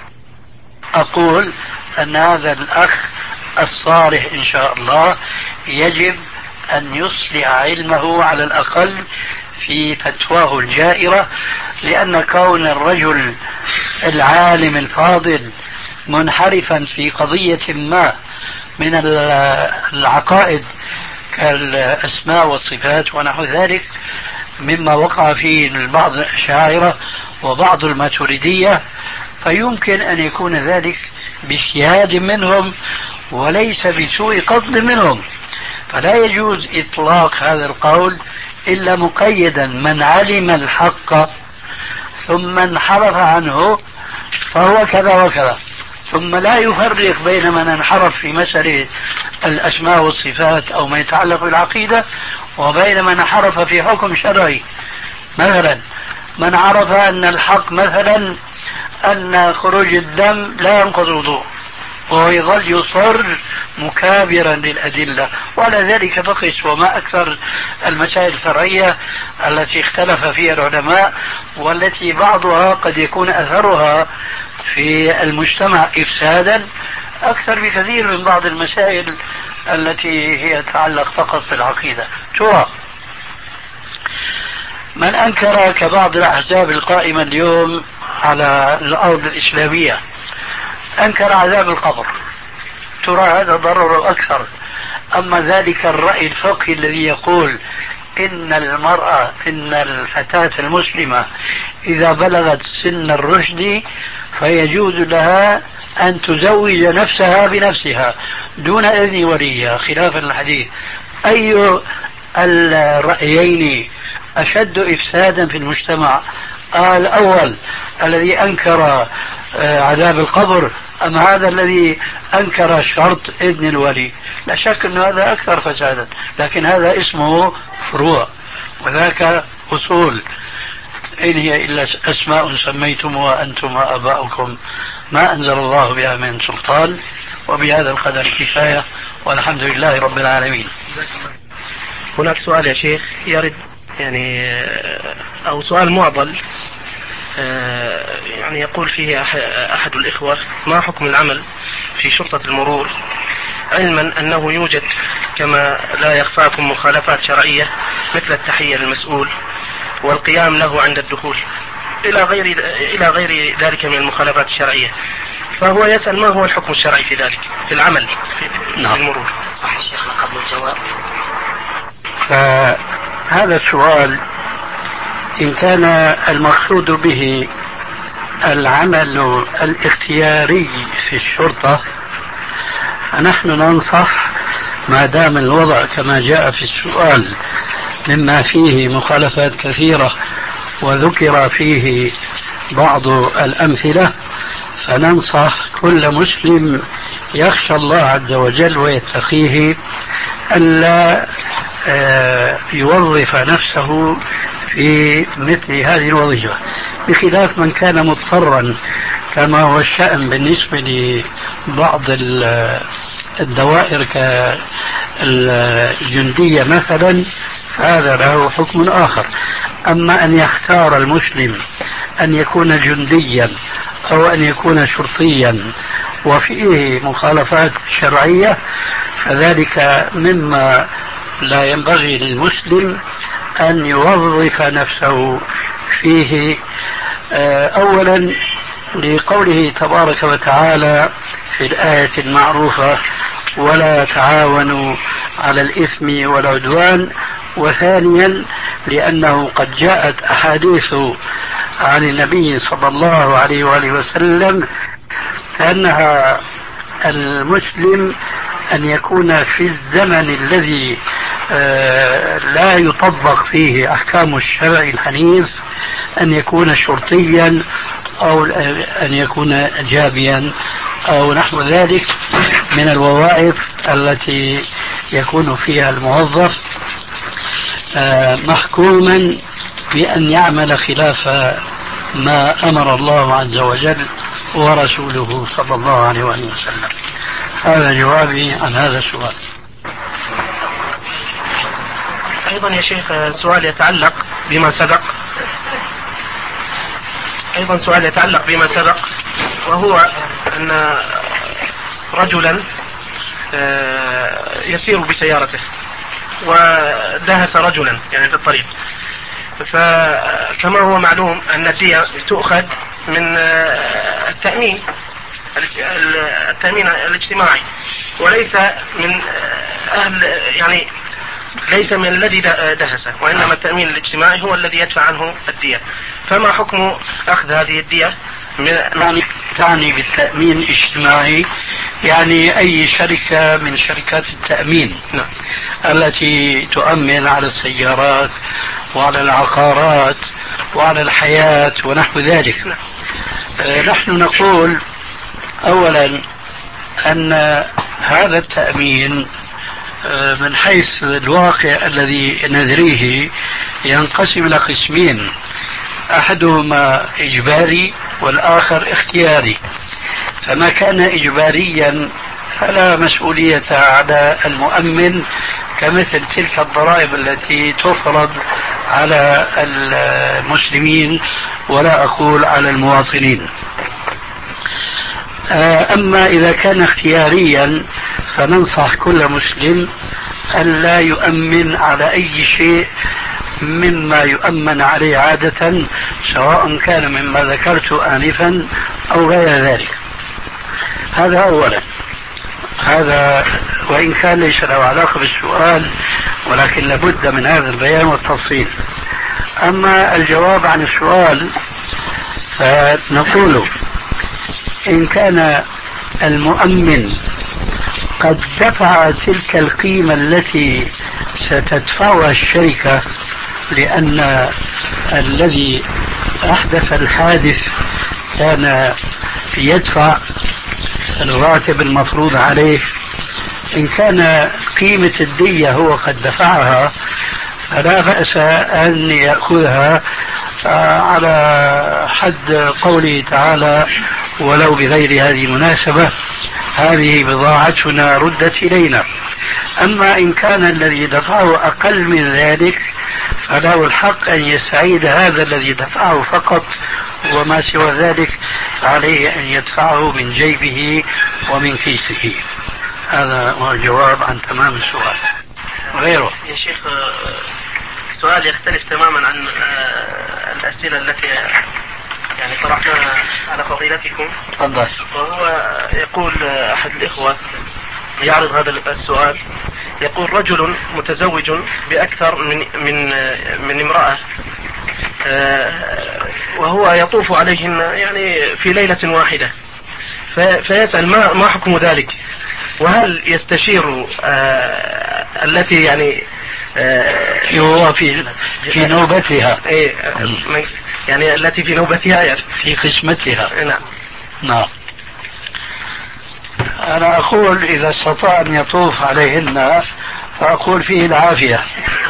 أقول أن هذا الأخ الصالح إن شاء الله يجب أن يصلح علمه على الأقل في فتواه الجائرة، لأن كون الرجل العالم الفاضل منحرفا في قضية ما من العقائد كالأسماء والصفات ونحو ذلك مما وقع فيه بعض الأشاعرة وبعض الماتريدية، فيمكن أن يكون ذلك باجتهاد منهم وليس بسوء قصد منهم، فلا يجوز إطلاق هذا القول إلا مقيدا من علم الحق ثم انحرف عنه فهو كذا وكذا، ثم لا يفرق بين من انحرف في مسألة الأسماء والصفات أو ما يتعلق بالعقيدة وبين من انحرف في حكم شرعي. مثلا من عرف أن الحق مثلا أن خروج الدم لا ينقض الوضوء وهو يظل يصر مكابرا للأدلة، وعلى ذلك فقس. وما أكثر المسائل الفرعية التي اختلف فيها العلماء والتي بعضها قد يكون أثرها في المجتمع إفسادا أكثر بكثير من بعض المسائل التي هي تتعلق فقط بالعقيدة. ترى من أنكر كبعض الأحزاب القائمة اليوم على الأرض الإسلامية أنكر عذاب القبر، ترى هذا ضرر أكثر. أما ذلك الرأي الفقهي الذي يقول إن المرأة إن الفتاة المسلمة إذا بلغت سن الرشد فيجوز لها أن تزوج نفسها بنفسها دون إذن وليها خلافا الحديث، أي الرأيين أشد إفسادا في المجتمع؟ الأول الذي أنكر عذاب القبر أم هذا الذي أنكر شرط إذن الولي؟ لا شك أن هذا أكثر فسادا، لكن هذا اسمه فروع وذاك أصول. إن هي إلا أسماء سميتموها أنتم وآباؤكم ما أنزل الله بها من سلطان. وبهذا القدر كفاية والحمد لله رب العالمين. هناك سؤال يا شيخ يرد يعني أو سؤال معضل يعني يقول فيه أحد الإخوة: ما حكم العمل في شرطة المرور علما أنه يوجد كما لا يخفاكم مخالفات شرعية مثل التحية للمسؤول والقيام له عند الدخول إلى غير إلى غير ذلك من المخالفات الشرعية، فهو يسأل ما هو الحكم الشرعي في ذلك في العمل في نعم. المرور؟ صح الشيخ قبل الجواب. فهذا السؤال إن كان المقصود به العمل الاختياري في الشرطة فنحن ننصح ما دام الوضع كما جاء في السؤال مما فيه مخالفات كثيرة وذكر فيه بعض الأمثلة، فننصح كل مسلم يخشى الله عز وجل ويتقيه ألا يوظف نفسه في مثل هذه الوظيفة، بخلاف من كان مضطرا كما هو الشأن بالنسبة لبعض الدوائر كالجندية مثلا، هذا له حكم آخر. أما أن يختار المسلم أن يكون جنديا أو أن يكون شرطيا وفيه مخالفات شرعية فذلك مما لا ينبغي للمسلم أن يوظف نفسه فيه. أولا لقوله تبارك وتعالى في الآية المعروفة: ولا تعاونوا على الإثم والعدوان. وثانيا لأنه قد جاءت أحاديث عن النبي صلى الله عليه وآله وسلم أنها المسلم أن يكون في الزمن الذي لا يطبق فيه أحكام الشرع الحنيف أن يكون شرطيا أو أن يكون جابيا أو نحو ذلك من الوظائف التي يكون فيها الموظف محكوما بأن يعمل خلاف ما أمر الله عز وجل ورسوله صلى الله عليه وسلم. هذا جوابي عن هذا السؤال. أيضا يا شيخ سؤال يتعلق بما سبق أيضا سؤال يتعلق بما سبق وهو أن رجلا يسير بسيارته ودهس رجلا يعني في الطريق، فكما هو معلوم أن الدية تؤخذ من التأمين التأمين الاجتماعي وليس من أهل يعني ليس من الذي دهسه، وإنما التأمين الاجتماعي هو الذي يدفع عنه الدية. فما حكم أخذ هذه الدية من يعني تعني بالتأمين الاجتماعي يعني أي شركة من شركات التأمين نعم. التي تؤمن على السيارات وعلى العقارات وعلى الحياة ونحو ذلك. نعم. آه نحن نقول أولا أن هذا التأمين آه من حيث الواقع الذي ندريه ينقسم إلى قسمين: أحدهما إجباري والآخر اختياري. فما كان إجباريا فلا مسؤولية على المؤمن كمثل تلك الضرائب التي تفرض على المسلمين ولا أقول على المواطنين. أما إذا كان اختياريا فننصح كل مسلم ألا يؤمن على أي شيء مما يؤمن عليه عادة، سواء كان مما ذكرت آنفا أو غير ذلك. هذا أولا، هذا وإن كان ليس له علاقة بالسؤال، ولكن لابد من هذا البيان والتفصيل. أما الجواب عن السؤال فنقول إن كان المؤمن قد دفع تلك القيمة التي ستدفعها الشركة، لأن الذي أحدث الحادث كان يدفع الراتب المفروض عليه، إن كان قيمة الدية هو قد دفعها فلا بأس أن يأخذها على حد قوله تعالى ولو بغير هذه المناسبة، هذه بضاعتنا ردت إلينا. أما إن كان الذي دفعه أقل من ذلك فله الحق أن يستعيد هذا الذي دفعه فقط، وما سوى ذلك عليه أن يدفعه من جيبه ومن كيسه. هذا هو الجواب عن تمام السؤال. غيره يا شيخ سؤال يختلف تماما عن الأسئلة التي يعني طرحناها على فضيلتكم. تفضل. وهو يقول أحد الإخوة يعرض هذا السؤال، يقول رجل متزوج بأكثر من من من امرأة، وهو يطوف عليهن يعني في ليلة واحدة، فيسأل ما ما حكم ذلك؟ وهل يستشير التي يعني هو في في نوبتها يعني التي في نوبتها يعني في قسمتها؟ نعم. نعم. أنا أقول إذا استطاع أن يطوف عليهن فأقول فيه العافية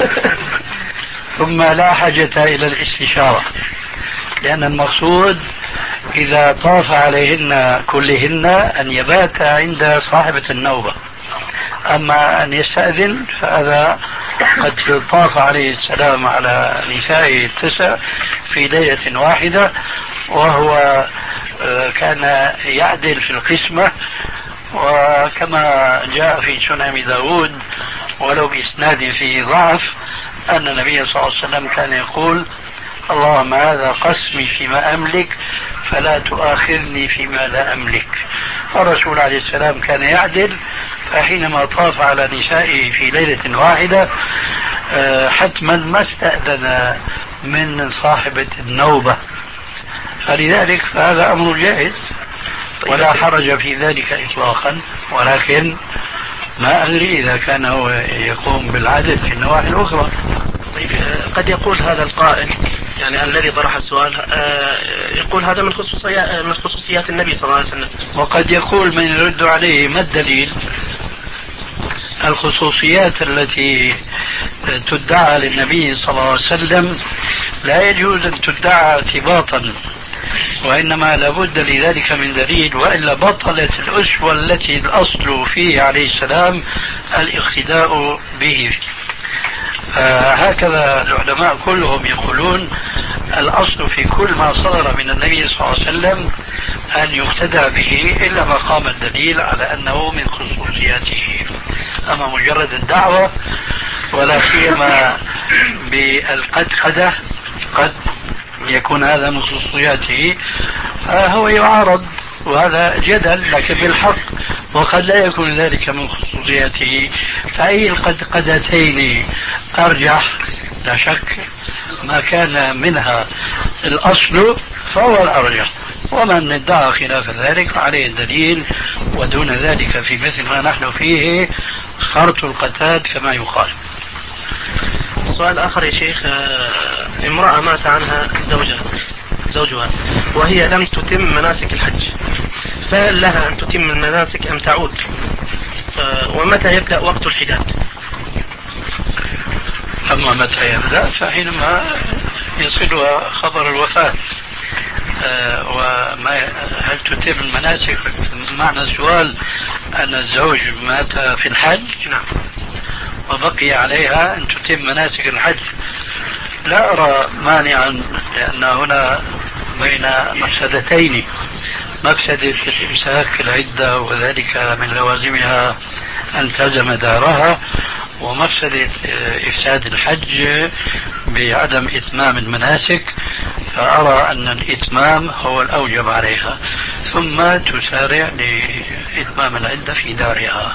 ثم لا حاجة إلى الاستشارة، لأن المقصود إذا طاف عليهن كلهن أن يبات عند صاحبة النوبة. أما أن يستأذن فهذا قد طاف عليه السلام على نسائه التسع في ليلة واحدة، وهو كان يعدل في القسمة، وكما جاء في سنن داود ولو بإسناد فيه ضعف أن النبي صلى الله عليه وسلم كان يقول اللهم هذا قسمي فيما أملك فلا تؤاخذني فيما لا أملك. الرسول عليه السلام كان يعدل، فحينما طاف على نسائه في ليلة واحدة حتما ما استأذن من صاحبة النوبة، فلذلك فهذا أمر جائز ولا حرج في ذلك إطلاقا، ولكن ما أدري إذا كان هو يقوم بالعدل في النواحي الأخرى. طيب قد يقول هذا القائل يعني الذي طرح السؤال يقول هذا من خصوصيات من خصوصيات النبي صلى الله عليه وسلم، وقد يقول من يرد عليه ما الدليل؟ الخصوصيات التي تدعى للنبي صلى الله عليه وسلم لا يجوز أن تدعى اعتباطا، وإنما لابد لذلك من دليل، وإلا بطلت الأسوة التي الأصل فيه عليه السلام الاقتداء به. هكذا العلماء كلهم يقولون الأصل في كل ما صدر من النبي صلى الله عليه وسلم أن يقتدى به إلا ما قام الدليل على أنه من خصوصياته. أما مجرد الدعوة ولا سيما بالقدقدة قد يكون هذا من خصوصياته هو يعارض، وهذا جدل لكن بالحق، وقد لا يكون ذلك من خصوصياته. فأي القدقدتين أرجح؟ لا شك ما كان منها الأصل فهو الأرجح، ومن ادعى خلاف ذلك عليه الدليل، ودون ذلك في مثل ما نحن فيه خرط القتاد كما يقال. سؤال آخر يا شيخ، امرأة مات عنها زوجها زوجها وهي لم تتم مناسك الحج، فهل لها أن تتم المناسك أم تعود؟ ومتى يبدأ وقت الحداد؟ أما متى يبدأ فحينما يصلها خبر الوفاة. أه وما هل تتم المناسك؟ معنى السؤال أن الزوج مات في الحج نعم وبقي عليها أن تتم مناسك الحج. لا أرى مانعا، لأن هنا بين مفسدتين، مفسدة الإمساك العدة وذلك من لوازمها أن تلزم دارها، ومفسدة إفساد الحج بعدم إتمام المناسك، فأرى أن الإتمام هو الأوجب عليها، ثم تسارع لإتمام العدة في دارها.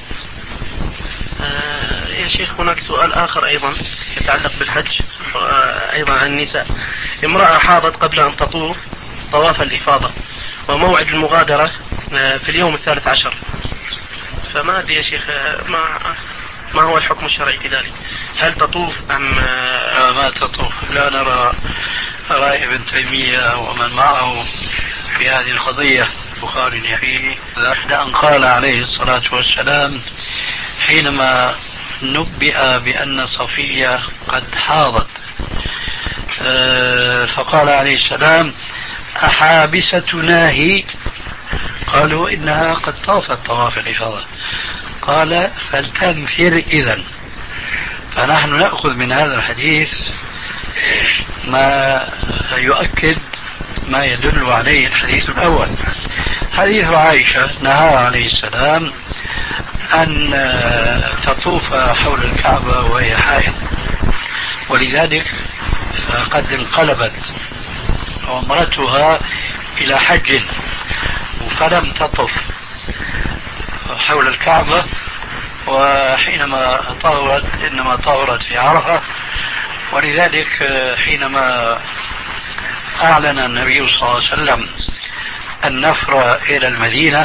آه يا شيخ، هناك سؤال آخر أيضا يتعلق بالحج، آه أيضا عن النساء. امرأة حاضت قبل أن تطوف طواف الإفاضة، وموعد المغادرة آه في اليوم الثالث عشر، فما أدري يا شيخ آه ما, ما هو الحكم الشرعي في ذلك؟ هل تطوف أم آه ما تطوف؟ لا نرى رأي ابن تيمية ومن معه في هذه القضية البخاري فيه، لأن قال عليه الصلاة والسلام حينما نبئ بأن صفية قد حاضت فقال عليه السلام: أحابستنا هي؟ قالوا: إنها قد طافت طواف الإفاضة. قال: فلتنفر إذن. فنحن نأخذ من هذا الحديث ما يؤكد ما يدل عليه الحديث الأول، حديث عائشة نهى عليه السلام أن تطوف حول الكعبة وهي حائض، ولذلك قد انقلبت عمرتها إلى حج فلم تطف حول الكعبة، وحينما طهرت إنما طهرت في عرفة. ولذلك حينما أعلن النبي صلى الله عليه وسلم النفر إلى المدينة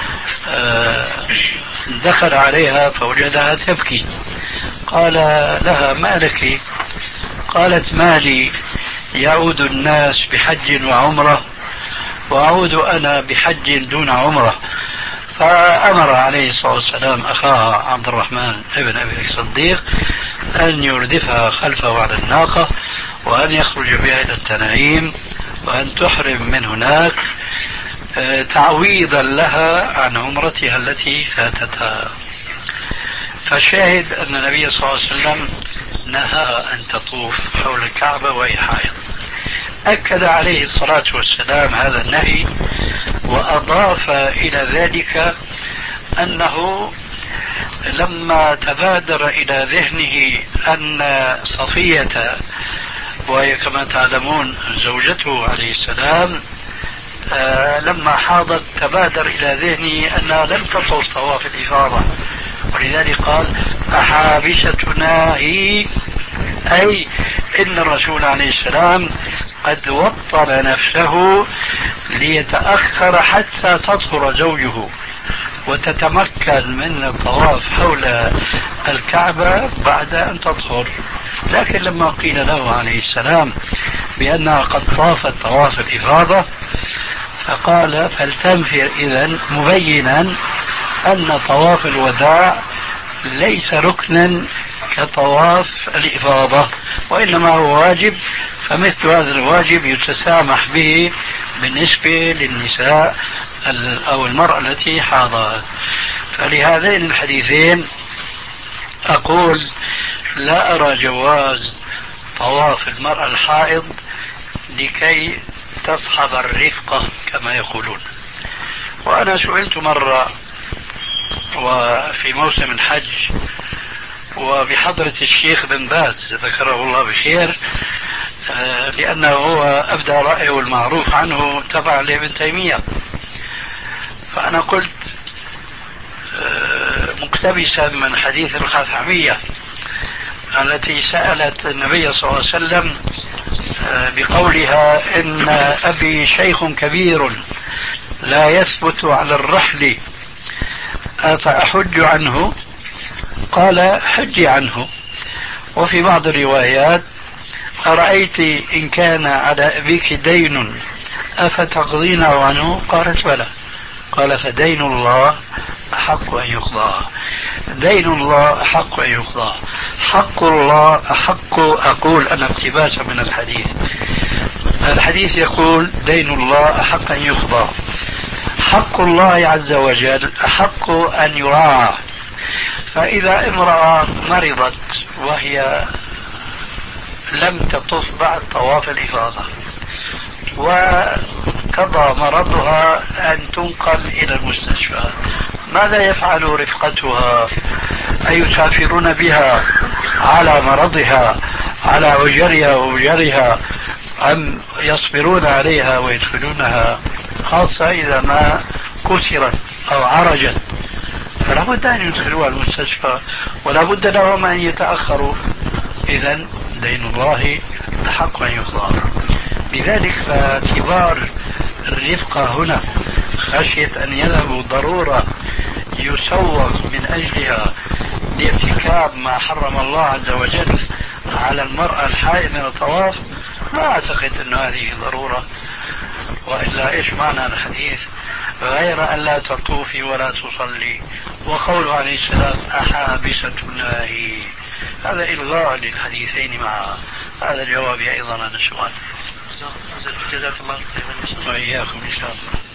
دخل عليها فوجدها تبكي، قال لها: ما لك؟ قالت: ما لي، يعود الناس بحج وعمرة وأعود أنا بحج دون عمرة. فأمر عليه الصلاة والسلام أخاها عبد الرحمن ابن أبي الصديق أن يردفها خلفه على الناقة، وأن يخرج بها إلى التنعيم، وأن تحرم من هناك تعويضا لها عن عمرتها التي فاتتها. فالشاهد أن النبي صلى الله عليه وسلم نهى أن تطوف حول الكعبة وهي حائض. أكد عليه الصلاة والسلام هذا النهي، وأضاف إلى ذلك أنه لما تبادر إلى ذهنه أن صفية، وهي كما تعلمون زوجته عليه السلام، آه لما حاضت تبادر إلى ذهنه أنها لم تطوف طواف الإفاضة، ولذلك قال: أحابستنا هي؟ أي إن الرسول عليه السلام قد وطن نفسه ليتأخر حتى تطهر زوجه وتتمكن من الطواف حول الكعبة بعد أن تطهر. لكن لما قيل له عليه السلام بأنها قد طافت طواف الإفاضة فقال: فلتنفر إذن، مبينا أن طواف الوداع ليس ركنا كطواف الإفاضة، وإنما هو واجب، فمثل هذا الواجب يتسامح به بالنسبة للنساء أو المرأة التي حاضت. فلهذين الحديثين أقول: لا أرى جواز طواف المرأة الحائض لكي تصحب الرفقة كما يقولون. وأنا سئلت مرة وفي موسم الحج وبحضرة الشيخ بن باز ذكره الله بخير، لأنه هو أبدى رأيه المعروف عنه تبع لابن تيمية، فأنا قلت مقتبسا من حديث الخثعمية التي سألت النبي صلى الله عليه وسلم بقولها: إن أبي شيخ كبير لا يثبت على الرحل أفأحج عنه؟ قال: حج عنه. وفي بعض الروايات: أرأيت إن كان على أبيك دين أفتقضين عنه؟ قالت: بلى. قال: فدين الله أحق أن يقضى. دين الله أحق أن يقضى. حق الله أحق، أقول أنا اقتباسا من الحديث، الحديث يقول: دين الله أحق أن يقضى. حق الله عز وجل أحق أن يراعى. فإذا امرأة مرضت وهي لم تطف بعد طواف الإفاضة وقضى مرضها أن تنقل إلى المستشفى، ماذا يفعل رفقتها؟ أيسافرون بها على مرضها على عجرها ووجرها أم يصبرون عليها ويدخلونها، خاصة إذا ما كسرت أو عرجت فلا بد أن يدخلوها المستشفى ولا بد لهم أن يتأخروا. إذن دين الله حق أن يقضى. لذلك فاعتبار الرفقة هنا خشية أن يذهبوا ضرورة يسوق من أجلها لارتكاب ما حرم الله عز وجل على المرأة الحائض من الطواف، ما أعتقد أن هذه ضرورة. وإلا إيش معنى الحديث غير أن لا تطوفي ولا تصلي، وقوله عليه السلام أحابسة الله، هذا إلغاء للحديثين معا. هذا الجواب أيضا عن السؤال. جزاك الله خيرا وإياكم إن شاء الله.